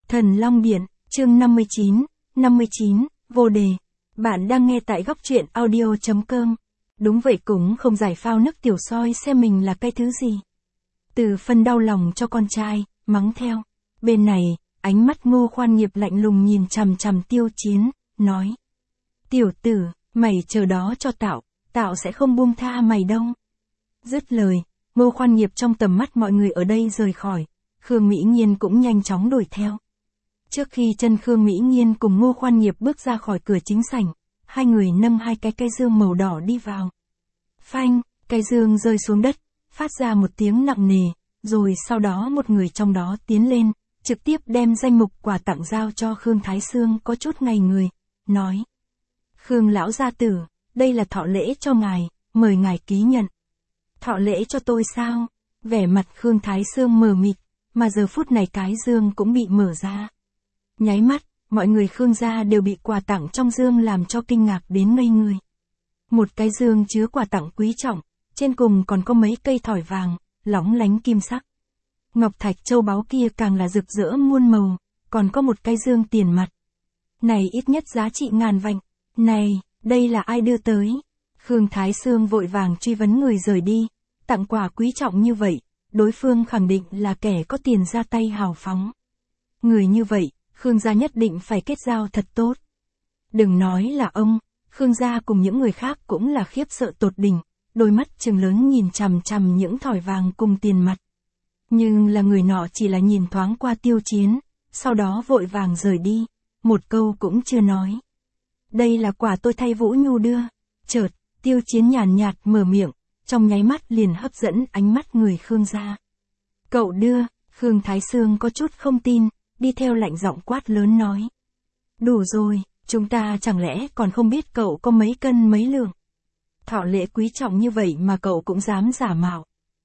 Thần Long Điện, chương 59, vô đề. Bạn đang nghe tại góc truyện audio.com. Đúng vậy, cũng không giải phao nước tiểu soi xem mình là cái thứ gì. Từ phân đau lòng cho con trai, mắng theo. Bên này, ánh mắt Ngô Khoan Nghiệp lạnh lùng nhìn chằm chằm Tiêu Chiến, nói. Tiểu tử, mày chờ đó cho Tạo sẽ không buông tha mày đâu. Dứt lời, Ngô Khoan Nghiệp trong tầm mắt mọi người ở đây rời khỏi, Khương Mỹ Nhiên cũng nhanh chóng đuổi theo. Trước khi chân Khương Mỹ Nhiên cùng Ngô Khoan Nghiệp bước ra khỏi cửa chính sảnh, hai người nâng hai cái cây dương màu đỏ đi vào. Phanh, cây dương rơi xuống đất, phát ra một tiếng nặng nề, rồi sau đó một người trong đó tiến lên, trực tiếp đem danh mục quà tặng giao cho Khương Thái Sương có chút ngây người, nói. Khương lão gia tử, đây là thọ lễ cho ngài, mời ngài ký nhận. Thọ lễ cho tôi sao? Vẻ mặt Khương Thái Sương mờ mịt, mà giờ phút này cái dương cũng bị mở ra. Nháy mắt, mọi người Khương gia đều bị quà tặng trong dương làm cho kinh ngạc đến ngây người. Một cái dương chứa quà tặng quý trọng, trên cùng còn có mấy cây thỏi vàng, lóng lánh kim sắc. Ngọc thạch châu báu kia càng là rực rỡ muôn màu, còn có một cái dương tiền mặt. Này ít nhất giá trị ngàn vạn. Này, đây là ai đưa tới? Khương Thái Sương vội vàng truy vấn người rời đi, tặng quà quý trọng như vậy, đối phương khẳng định là kẻ có tiền ra tay hào phóng. Người như vậy, Khương gia nhất định phải kết giao thật tốt. Đừng nói là ông, Khương gia cùng những người khác cũng là khiếp sợ tột đỉnh, đôi mắt trừng lớn nhìn chằm chằm những thỏi vàng cùng tiền mặt. Nhưng là người nọ chỉ là nhìn thoáng qua Tiêu Chiến, sau đó vội vàng rời đi, một câu cũng chưa nói. Đây là quà tôi thay Vũ Nhu đưa. Chợt, Tiêu Chiến nhàn nhạt mở miệng, trong nháy mắt liền hấp dẫn ánh mắt người Khương gia. Cậu đưa, Khương Thái Sương có chút không tin, đi theo lạnh giọng quát lớn nói. Đủ rồi, chúng ta chẳng lẽ còn không biết cậu có mấy cân mấy lượng. Thọ lễ quý trọng như vậy mà cậu cũng dám giả mạo.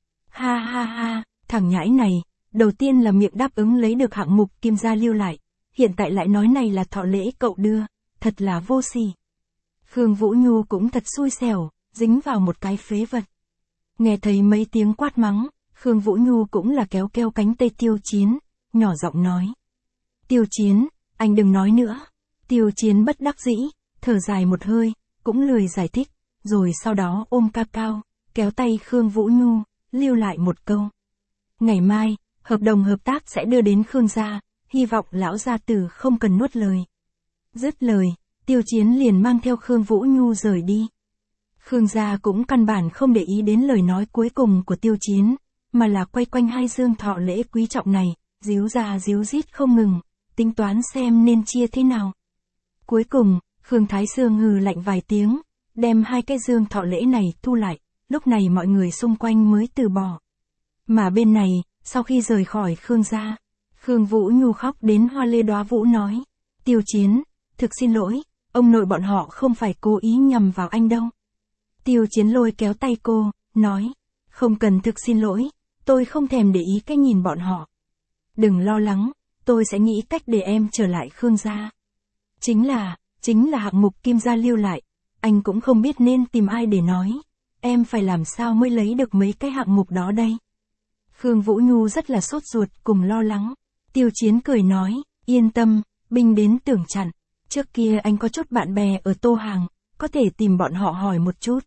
Ha ha ha, thằng nhãi này, đầu tiên là miệng đáp ứng lấy được hạng mục Kim gia lưu lại, hiện tại lại nói này là thọ lễ cậu đưa, thật là vô sỉ. Khương Vũ Nhu cũng thật xui xẻo, dính vào một cái phế vật. Nghe thấy mấy tiếng quát mắng, Khương Vũ Nhu cũng là kéo cánh tay Tiêu Chiến, nhỏ giọng nói. Tiêu Chiến, anh đừng nói nữa. Tiêu Chiến bất đắc dĩ, thở dài một hơi, cũng lười giải thích, rồi sau đó ôm cao, kéo tay Khương Vũ Nhu, lưu lại một câu. Ngày mai, hợp đồng hợp tác sẽ đưa đến Khương gia, hy vọng lão gia tử không cần nuốt lời. Dứt lời, Tiêu Chiến liền mang theo Khương Vũ Nhu rời đi. Khương gia cũng căn bản không để ý đến lời nói cuối cùng của Tiêu Chiến, mà là quay quanh hai dương thọ lễ quý trọng này, díu ra díu dít không ngừng, tính toán xem nên chia thế nào. Cuối cùng, Khương Thái Sương hừ lạnh vài tiếng, đem hai cái dương thọ lễ này thu lại, lúc này mọi người xung quanh mới từ bỏ. Mà bên này, sau khi rời khỏi Khương gia, Khương Vũ Nhu khóc đến hoa lê đóa vũ nói. Tiêu Chiến, thực xin lỗi, ông nội bọn họ không phải cố ý nhằm vào anh đâu. Tiêu Chiến lôi kéo tay cô, nói. Không cần thực xin lỗi, tôi không thèm để ý cách nhìn bọn họ. Đừng lo lắng, tôi sẽ nghĩ cách để em trở lại Khương gia. Chính là hạng mục Kim gia lưu lại, anh cũng không biết nên tìm ai để nói. Em phải làm sao mới lấy được mấy cái hạng mục đó đây? Khương Vũ Nhu rất là sốt ruột cùng lo lắng. Tiêu Chiến cười nói, yên tâm, binh đến tưởng chặn. Trước kia anh có chút bạn bè ở Tô Hàng, có thể tìm bọn họ hỏi một chút.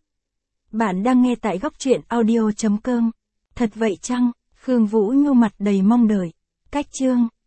Bạn đang nghe tại góc truyện audio.com. Thật vậy chăng? Khương Vũ Nhu mặt đầy mong đợi. Cách chương